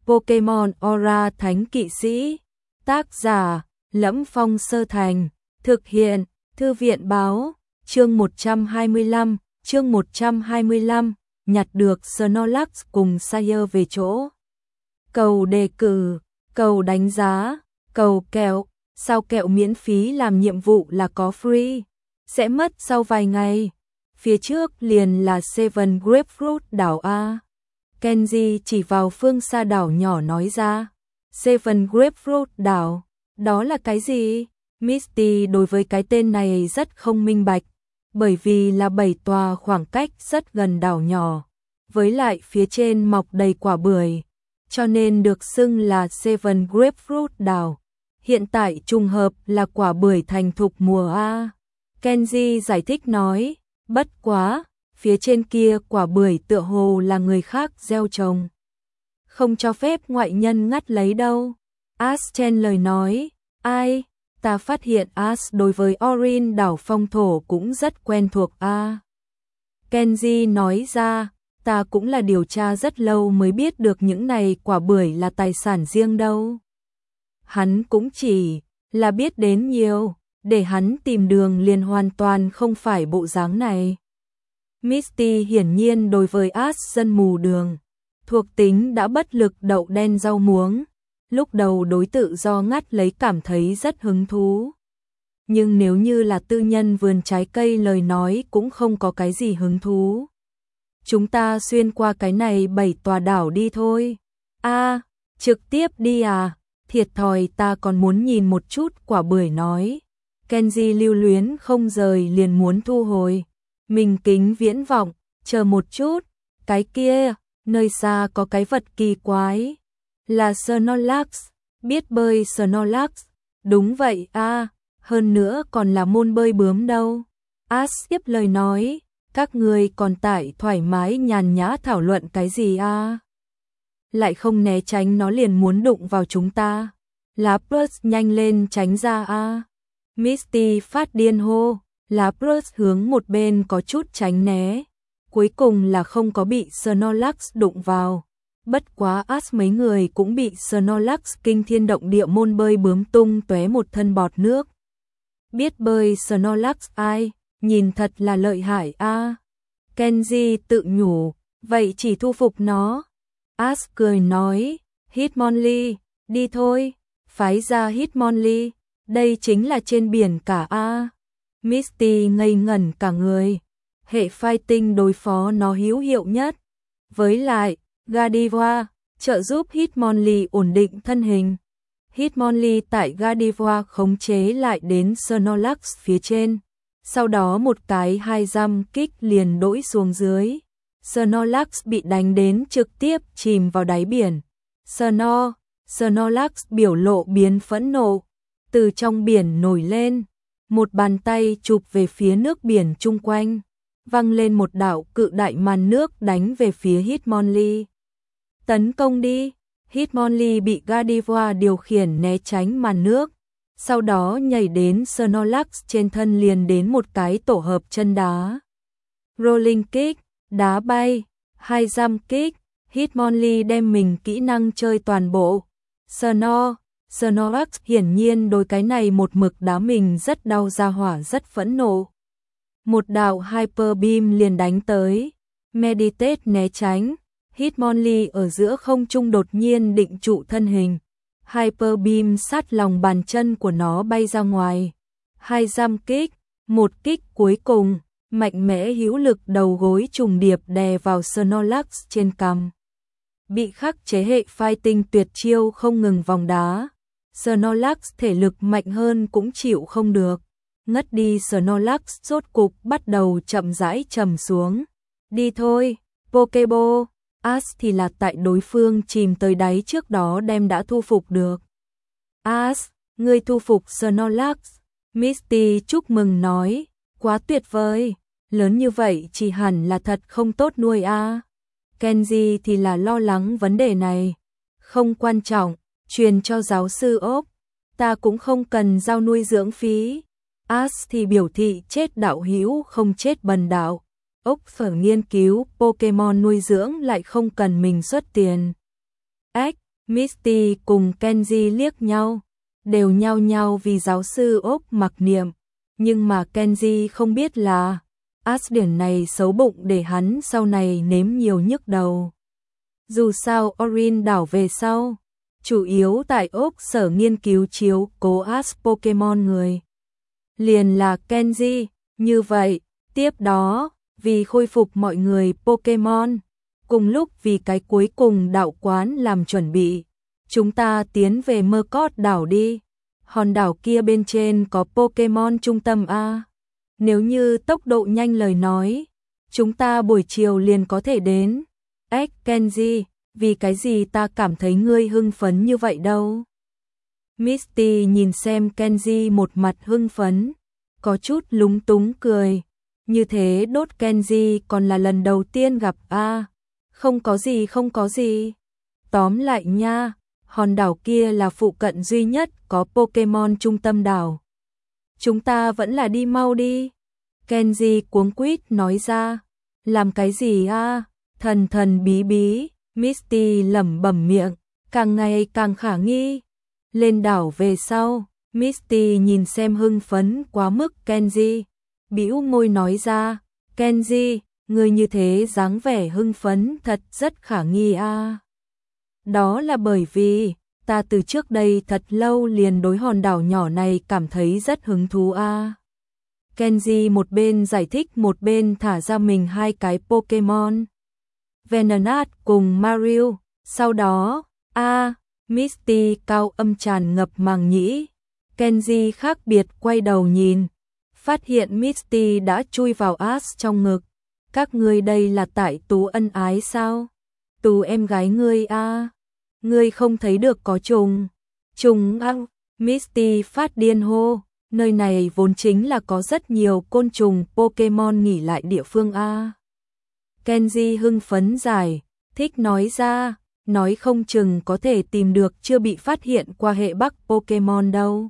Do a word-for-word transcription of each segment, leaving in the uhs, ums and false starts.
Pokemon Aura Thánh Kỵ Sĩ. Tác giả: Lẫm Phong Sơ Thành. Thực hiện: Thư viện báo. Chương một trăm hai mươi lăm, chương một trăm hai mươi lăm, nhặt được Snorlax cùng Sire về chỗ. Cầu đề cử, cầu đánh giá, cầu kẹo, sao kẹo miễn phí làm nhiệm vụ là có free, sẽ mất sau vài ngày. Phía trước liền là Seven Grapefruit đảo A. Kenji chỉ vào phương xa đảo nhỏ nói ra. Seven Grapefruit đảo, đó là cái gì? Misty đối với cái tên này rất không minh bạch, bởi vì là bảy tòa khoảng cách rất gần đảo nhỏ, với lại phía trên mọc đầy quả bưởi, cho nên được xưng là Seven Grapefruit đảo. Hiện tại trùng hợp là quả bưởi thành thục mùa A. Kenji giải thích nói, bất quá, phía trên kia quả bưởi tựa hồ là người khác gieo trồng, không cho phép ngoại nhân ngắt lấy đâu. Ash chen lời nói, ai? Ta phát hiện Ash đối với Orin đảo phong thổ cũng rất quen thuộc a. À. Kenji nói ra, ta cũng là điều tra rất lâu mới biết được những này quả bưởi là tài sản riêng đâu. Hắn cũng chỉ là biết đến nhiều, để hắn tìm đường liền hoàn toàn không phải bộ dáng này. Misty hiển nhiên đối với Ash dân mù đường, thuộc tính đã bất lực đậu đen rau muống. Lúc đầu đối tự do ngắt lấy cảm thấy rất hứng thú. Nhưng nếu như là tư nhân vườn trái cây lời nói cũng không có cái gì hứng thú. Chúng ta xuyên qua cái này bảy tòa đảo đi thôi. A, à, trực tiếp đi à, thiệt thòi ta còn muốn nhìn một chút quả bưởi nói. Kenji lưu luyến không rời liền muốn thu hồi. Mình kính viễn vọng, chờ một chút, cái kia, nơi xa có cái vật kỳ quái. Là Snorlax, biết bơi Snorlax, đúng vậy a, à, hơn nữa còn là môn bơi bướm đâu. Ash tiếp lời nói, các người còn tại thoải mái nhàn nhã thảo luận cái gì a? À? Lại không né tránh nó liền muốn đụng vào chúng ta. Lapras nhanh lên tránh ra a. À? Misty phát điên hô, Lapras hướng một bên có chút tránh né, cuối cùng là không có bị Snorlax đụng vào. Bất quá Ash mấy người cũng bị Snorlax kinh thiên động địa môn bơi bướm tung tóe một thân bọt nước. Biết bơi Snorlax ai, nhìn thật là lợi hại a. À. Kenji tự nhủ, vậy chỉ thu phục nó. Ash cười nói, Hitmonlee, đi thôi, phái ra Hitmonlee, đây chính là trên biển cả a. À. Misty ngây ngẩn cả người, hệ fighting đối phó nó hữu hiệu nhất. Với lại, Gardevoir, trợ giúp Hitmonlee ổn định thân hình. Hitmonlee tại Gardevoir khống chế lại đến Snorlax phía trên. Sau đó một cái hai giam kích liền đỗi xuống dưới. Snorlax bị đánh đến trực tiếp chìm vào đáy biển. Snor, Snorlax biểu lộ biến phẫn nộ. Từ trong biển nổi lên. Một bàn tay chụp về phía nước biển chung quanh. Văng lên một đạo cự đại màn nước đánh về phía Hitmonlee. Tấn công đi. Hitmonlee bị Gardevoir điều khiển né tránh màn nước, sau đó nhảy đến Snorlax trên thân liền đến một cái tổ hợp chân đá. Rolling kick, đá bay, hai jump kick, Hitmonlee đem mình kỹ năng chơi toàn bộ. Snor, Snorlax hiển nhiên đối cái này một mực đá mình rất đau ra hỏa rất phẫn nộ. Một đạo Hyper Beam liền đánh tới, Meditate né tránh. Hitmonlee ở giữa không trung đột nhiên định trụ thân hình. Hyper Beam sát lòng bàn chân của nó bay ra ngoài. Hai jump kick, một kích cuối cùng, mạnh mẽ hữu lực đầu gối trùng điệp đè vào Snorlax trên cằm. Bị khắc chế hệ fighting tuyệt chiêu không ngừng vòng đá. Snorlax thể lực mạnh hơn cũng chịu không được. Ngất đi Snorlax rốt cục bắt đầu chậm rãi trầm xuống. Đi thôi, Pokeball. Ash thì là tại đối phương chìm tới đáy trước đó đem đã thu phục được. Ash, ngươi thu phục Snorlax. Misty chúc mừng nói, quá tuyệt vời, lớn như vậy chỉ hẳn là thật không tốt nuôi a. À. Kenji thì là lo lắng vấn đề này. Không quan trọng, truyền cho giáo sư ốp, ta cũng không cần giao nuôi dưỡng phí. Ash thì biểu thị chết đạo hữu không chết bần đạo. Ốc phở nghiên cứu Pokemon nuôi dưỡng lại không cần mình xuất tiền. Ếch, Misty cùng Kenji liếc nhau, đều nhao nhao vì giáo sư Úc mặc niệm, nhưng mà Kenji không biết là Asden này xấu bụng để hắn sau này nếm nhiều nhức đầu. Dù sao Orin đảo về sau, chủ yếu tại Úc sở nghiên cứu chiếu cố As Pokemon người. Liền là Kenji, như vậy, tiếp đó, vì khôi phục mọi người Pokemon, cùng lúc vì cái cuối cùng đạo quán làm chuẩn bị, chúng ta tiến về Mơ Cót đảo đi. Hòn đảo kia bên trên có Pokemon trung tâm A. Nếu như tốc độ nhanh lời nói, chúng ta buổi chiều liền có thể đến. Ếch Kenji, vì cái gì ta cảm thấy ngươi hưng phấn như vậy đâu? Misty nhìn xem Kenji một mặt hưng phấn, có chút lúng túng cười. Như thế đốt Kenji còn là lần đầu tiên gặp a. Không có gì không có gì. Tóm lại nha, hòn đảo kia là phụ cận duy nhất có Pokemon trung tâm đảo. Chúng ta vẫn là đi mau đi. Kenji cuống quýt nói ra. Làm cái gì a? Thần thần bí bí, Misty lẩm bẩm miệng, càng ngày càng khả nghi. Lên đảo về sau, Misty nhìn xem hưng phấn quá mức Kenji, bĩu môi nói ra, Kenji, người như thế dáng vẻ hưng phấn thật rất khả nghi a. Đó là bởi vì, ta từ trước đây thật lâu liền đối hòn đảo nhỏ này cảm thấy rất hứng thú a. Kenji một bên giải thích một bên thả ra mình hai cái Pokemon. Venonat cùng Mario, sau đó, a, Misty cao âm tràn ngập màng nhĩ. Kenji khác biệt quay đầu nhìn, phát hiện Misty đã chui vào As trong ngực. Các ngươi đây là tại Tú ân ái sao? Tú em gái ngươi a, ngươi không thấy được có trùng. Trùng ăn, Misty phát điên hô, nơi này vốn chính là có rất nhiều côn trùng Pokemon nghỉ lại địa phương a. Kenji hưng phấn giải, thích nói ra, nói không chừng có thể tìm được chưa bị phát hiện qua hệ Bắc Pokemon đâu.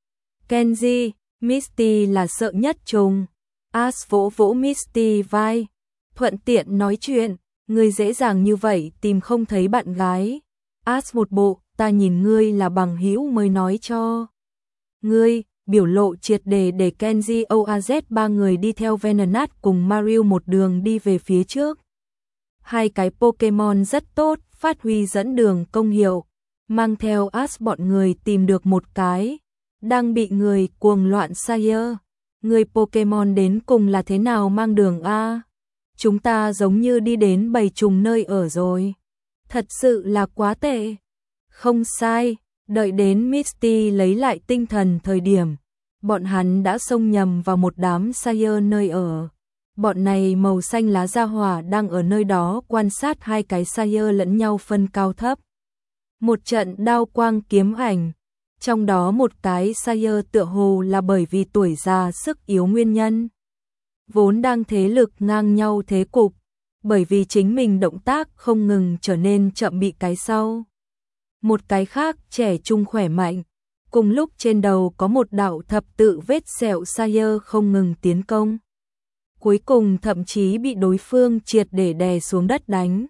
Kenji, Misty là sợ nhất trùng. As vỗ vỗ Misty vai, thuận tiện nói chuyện, ngươi dễ dàng như vậy tìm không thấy bạn gái. As một bộ, ta nhìn ngươi là bằng hữu mới nói cho. Ngươi, biểu lộ triệt đề để Kenji o a zét ba người đi theo Venonat cùng Mario một đường đi về phía trước. Hai cái Pokemon rất tốt, phát huy dẫn đường công hiệu, mang theo As bọn người tìm được một cái đang bị người cuồng loạn Sire. Người Pokemon đến cùng là thế nào mang đường a? Chúng ta giống như đi đến bầy trùng nơi ở rồi. Thật sự là quá tệ. Không sai, đợi đến Misty lấy lại tinh thần thời điểm, bọn hắn đã xông nhầm vào một đám Sire nơi ở. Bọn này màu xanh lá gia hỏa đang ở nơi đó quan sát hai cái Sire lẫn nhau phân cao thấp. Một trận đao quang kiếm ảnh, trong đó một cái Sire tựa hồ là bởi vì tuổi già sức yếu nguyên nhân. Vốn đang thế lực ngang nhau thế cục, bởi vì chính mình động tác không ngừng trở nên chậm bị cái sau. Một cái khác trẻ trung khỏe mạnh, cùng lúc trên đầu có một đạo thập tự vết sẹo Sire không ngừng tiến công. Cuối cùng thậm chí bị đối phương triệt để đè xuống đất đánh.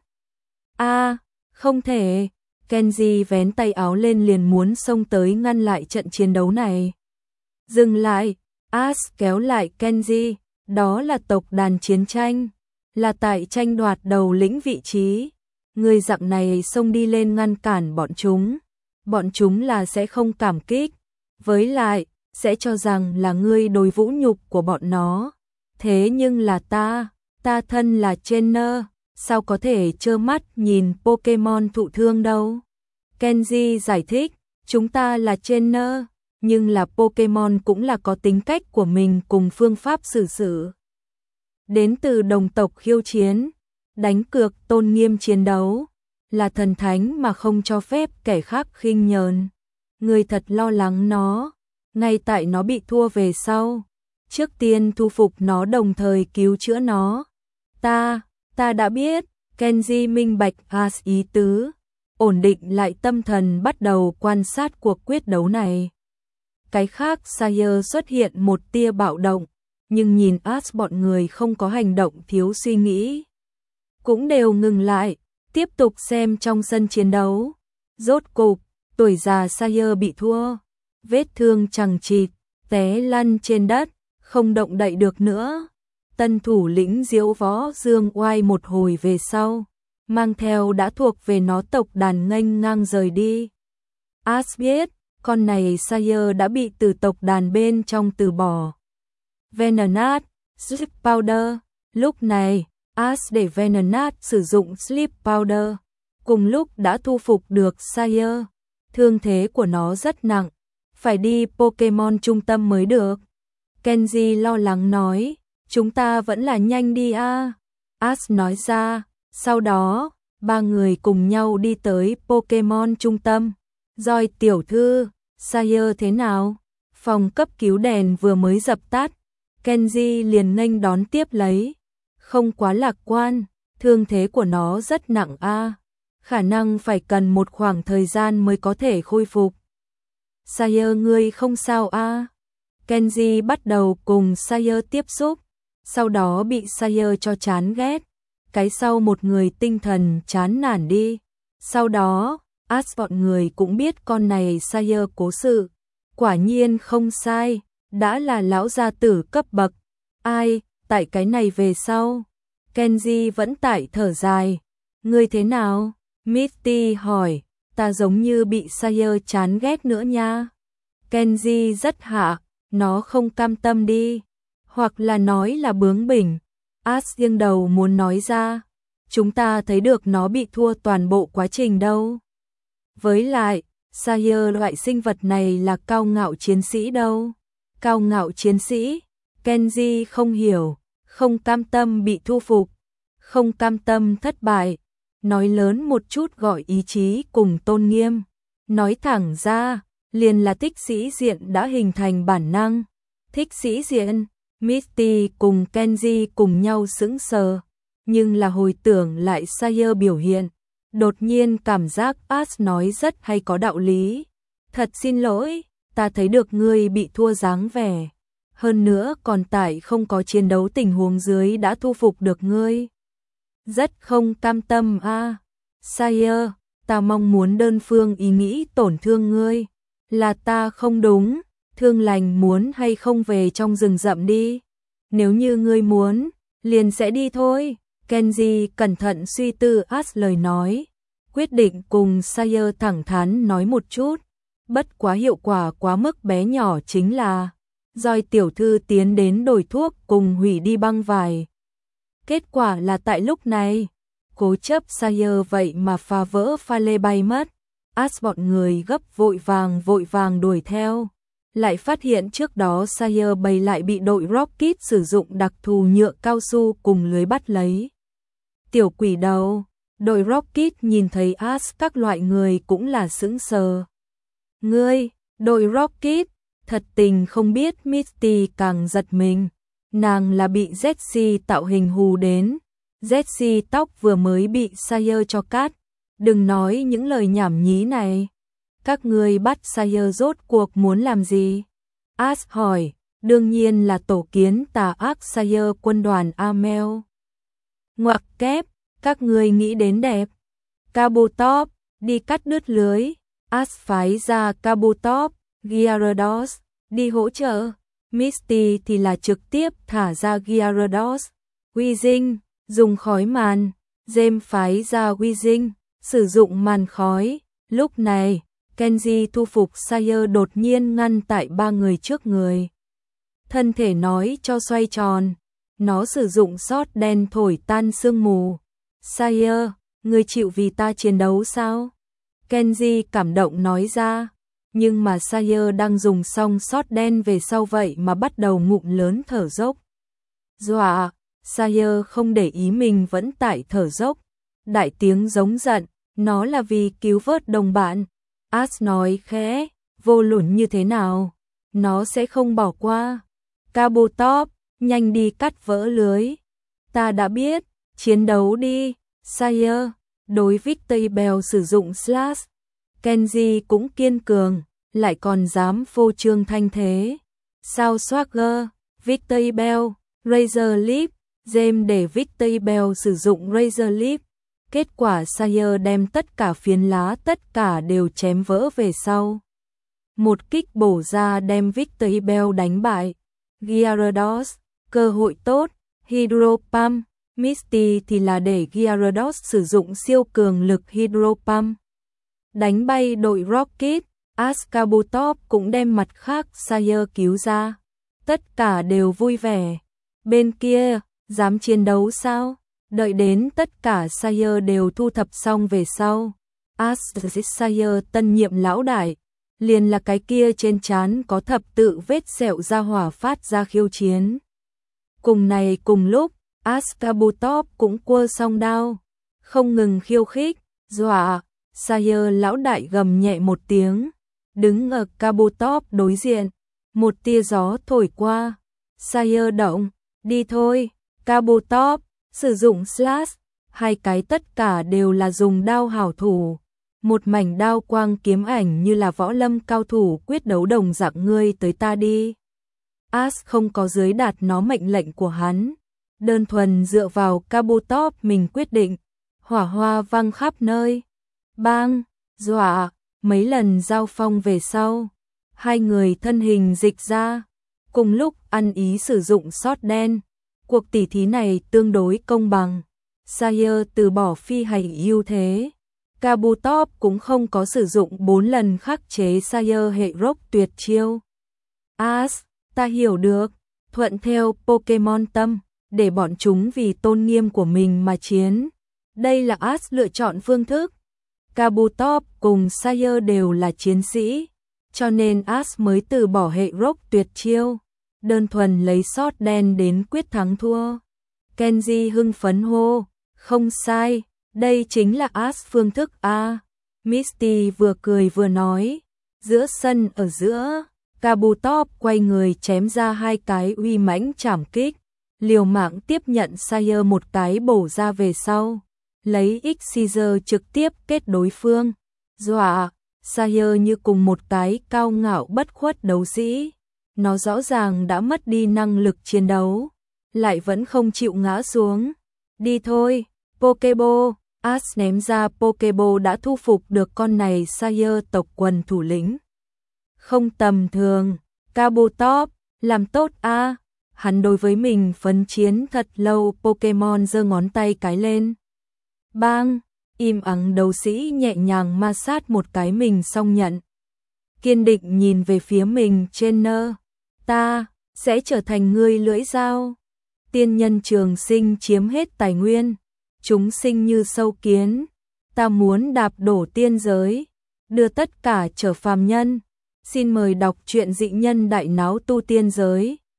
A, không thể. Kenji vén tay áo lên liền muốn xông tới ngăn lại trận chiến đấu này. Dừng lại, As kéo lại Kenji, đó là tộc đàn chiến tranh, là tại tranh đoạt đầu lĩnh vị trí. Người dạng này xông đi lên ngăn cản bọn chúng, bọn chúng là sẽ không cảm kích, với lại, sẽ cho rằng là ngươi đối vũ nhục của bọn nó. Thế nhưng là ta, ta thân là trainer, sao có thể trơ mắt nhìn Pokemon thụ thương đâu. Kenji giải thích, chúng ta là trainer, nhưng là Pokemon cũng là có tính cách của mình cùng phương pháp xử sự. Đến từ đồng tộc khiêu chiến, đánh cược tôn nghiêm chiến đấu, là thần thánh mà không cho phép kẻ khác khinh nhờn. Người thật lo lắng nó, ngay tại nó bị thua về sau. Trước tiên thu phục nó đồng thời cứu chữa nó. Ta, ta đã biết, Kenji minh bạch As ý tứ, ổn định lại tâm thần bắt đầu quan sát cuộc quyết đấu này. Cái khác Sire xuất hiện một tia bạo động, nhưng nhìn As bọn người không có hành động thiếu suy nghĩ. Cũng đều ngừng lại, tiếp tục xem trong sân chiến đấu. Rốt cục, tuổi già Sire bị thua, vết thương chằng chịt, té lăn trên đất, không động đậy được nữa. Tân thủ lĩnh Diễu Võ Dương Oai một hồi về sau, mang theo đã thuộc về nó tộc đàn nghênh ngang rời đi. As biết, con này Sire đã bị từ tộc đàn bên trong từ bỏ. Venonat, Sleep Powder. Lúc này, As để Venonat sử dụng Sleep Powder, cùng lúc đã thu phục được Sire. Thương thế của nó rất nặng, phải đi Pokemon trung tâm mới được. Kenji lo lắng nói, chúng ta vẫn là nhanh đi a. As nói ra, sau đó, ba người cùng nhau đi tới Pokemon trung tâm. Rồi tiểu thư, Sire thế nào? Phòng cấp cứu đèn vừa mới dập tắt, Kenji liền nghênh đón tiếp lấy. Không quá lạc quan, thương thế của nó rất nặng a, khả năng phải cần một khoảng thời gian mới có thể khôi phục. Sire ngươi không sao a? Kenji bắt đầu cùng Sire tiếp xúc, sau đó bị Sire cho chán ghét, cái sau một người tinh thần chán nản đi. Sau đó, As bọn người cũng biết con này Sire cố sự, quả nhiên không sai, đã là lão gia tử cấp bậc. Ai, tại cái này về sau, Kenji vẫn tại thở dài. Ngươi thế nào? Misty hỏi, ta giống như bị Sire chán ghét nữa nha. Kenji rất hạ, nó không cam tâm đi, hoặc là nói là bướng bỉnh. As nghiêng đầu muốn nói ra, chúng ta thấy được nó bị thua toàn bộ quá trình đâu. Với lại, Sire loại sinh vật này là cao ngạo chiến sĩ đâu. Cao ngạo chiến sĩ, Kenji không hiểu, không cam tâm bị thu phục, không cam tâm thất bại. Nói lớn một chút gọi ý chí cùng tôn nghiêm. Nói thẳng ra, liền là thích sĩ diện đã hình thành bản năng. Thích sĩ diện, Misty cùng Kenji cùng nhau sững sờ, nhưng là hồi tưởng lại Sire biểu hiện, đột nhiên cảm giác As nói rất hay có đạo lý. Thật xin lỗi, ta thấy được ngươi bị thua dáng vẻ, hơn nữa còn tại không có chiến đấu tình huống dưới đã thu phục được ngươi. Rất không cam tâm a. À. Sire, ta mong muốn đơn phương ý nghĩ tổn thương ngươi, là ta không đúng. Thương lành muốn hay không về trong rừng rậm đi. Nếu như ngươi muốn, liền sẽ đi thôi. Kenji cẩn thận suy tư As lời nói, quyết định cùng Sire thẳng thắn nói một chút. Bất quá hiệu quả quá mức bé nhỏ chính là Doi tiểu thư tiến đến đổi thuốc cùng hủy đi băng vải. Kết quả là tại lúc này, cố chấp Sire vậy mà phá vỡ pha lê bay mất. As bọn người gấp vội vàng vội vàng đuổi theo. Lại phát hiện trước đó Sire bày lại bị đội Rocket sử dụng đặc thù nhựa cao su cùng lưới bắt lấy. Tiểu quỷ đầu, đội Rocket nhìn thấy As các loại người cũng là sững sờ. Ngươi, đội Rocket, thật tình không biết. Misty càng giật mình, nàng là bị Jessie tạo hình hù đến. Jessie tóc vừa mới bị Sire cho cắt, đừng nói những lời nhảm nhí này. Các ngươi bắt Sire rốt cuộc muốn làm gì? As hỏi, đương nhiên là tổ kiến tà ác Sire quân đoàn Amel. Ngoặc kép, các ngươi nghĩ đến đẹp. Kabutops, đi cắt đứt lưới. As phái ra Kabutops, Gyarados, đi hỗ trợ. Misty thì là trực tiếp thả ra Gyarados. Weezing, dùng khói màn. James phái ra Weezing, sử dụng màn khói. Lúc này, Kenji thu phục Sire đột nhiên ngăn tại ba người trước người. Thân thể nói cho xoay tròn, nó sử dụng sót đen thổi tan sương mù. Sire, ngươi chịu vì ta chiến đấu sao? Kenji cảm động nói ra, nhưng mà Sire đang dùng xong sót đen về sau vậy mà bắt đầu ngụm lớn thở dốc. Dọa, Sire không để ý mình vẫn tại thở dốc, đại tiếng giống giận, nó là vì cứu vớt đồng bạn. As nói khẽ, vô luận như thế nào, nó sẽ không bỏ qua. Kabutops, nhanh đi cắt vỡ lưới. Ta đã biết, chiến đấu đi. Sire, đối Victreebel sử dụng Slash. Kenji cũng kiên cường, lại còn dám phô trương thanh thế. Sao Swagger, Victreebel, Razor Leaf, James để Victreebel sử dụng Razor Leaf. Kết quả Sire đem tất cả phiến lá tất cả đều chém vỡ về sau. Một kích bổ ra đem Victory Bell đánh bại. Gyarados, cơ hội tốt, Hydro Pump, Misty thì là để Gyarados sử dụng siêu cường lực Hydro Pump. Đánh bay đội Rocket, Askabutop cũng đem mặt khác Sire cứu ra. Tất cả đều vui vẻ. Bên kia, dám chiến đấu sao? Đợi đến tất cả Sire đều thu thập xong về sau. Astrix Sire tân nhiệm lão đại, liền là cái kia trên trán có thập tự vết sẹo ra hỏa phát ra khiêu chiến. Cùng này cùng lúc, Askabutop cũng quơ song đao, không ngừng khiêu khích, dọa. Sire lão đại gầm nhẹ một tiếng, đứng ở Kabutop đối diện, một tia gió thổi qua. Sire động, đi thôi. Kabutop sử dụng slash, hai cái tất cả đều là dùng đao hảo thủ. Một mảnh đao quang kiếm ảnh như là võ lâm cao thủ quyết đấu đồng dạng, ngươi tới ta đi. As không có dưới đạt nó mệnh lệnh của hắn, đơn thuần dựa vào Kabutop mình quyết định. Hỏa hoa văng khắp nơi. Bang, dọa, mấy lần giao phong về sau, hai người thân hình dịch ra, cùng lúc ăn ý sử dụng sót đen. Cuộc tỉ thí này tương đối công bằng. Sire từ bỏ phi hành ưu thế. Kabutop cũng không có sử dụng bốn lần khắc chế Sire hệ rock tuyệt chiêu. As, ta hiểu được, thuận theo Pokemon tâm, để bọn chúng vì tôn nghiêm của mình mà chiến. Đây là As lựa chọn phương thức. Kabutop cùng Sire đều là chiến sĩ, cho nên As mới từ bỏ hệ rock tuyệt chiêu, đơn thuần lấy sót đen đến quyết thắng thua. Kenji hưng phấn hô, không sai, đây chính là As phương thức A. Misty vừa cười vừa nói, giữa sân ở giữa, Kabutop quay người chém ra hai cái uy mãnh trảm kích, liều mạng tiếp nhận Sire một cái bổ ra về sau, lấy X-Scissor trực tiếp kết đối phương. Dọa, Sire như cùng một cái cao ngạo bất khuất đấu sĩ. Nó rõ ràng đã mất đi năng lực chiến đấu, lại vẫn không chịu ngã xuống. Đi thôi, Pokeball. As ném ra Pokeball đã thu phục được con này Sire tộc quần thủ lĩnh. Không tầm thường, Kabutop, làm tốt a. Hắn đối với mình phấn chiến thật lâu. Pokemon giơ ngón tay cái lên. Bang, im ắng đấu sĩ nhẹ nhàng ma sát một cái mình xong nhận. Kiên định nhìn về phía mình trên nơ. Ta sẽ trở thành ngươi lưỡi dao. Tiên nhân trường sinh chiếm hết tài nguyên, chúng sinh như sâu kiến. Ta muốn đạp đổ tiên giới, đưa tất cả trở phàm nhân. Xin mời đọc truyện Dị Nhân Đại Náo Tu Tiên Giới.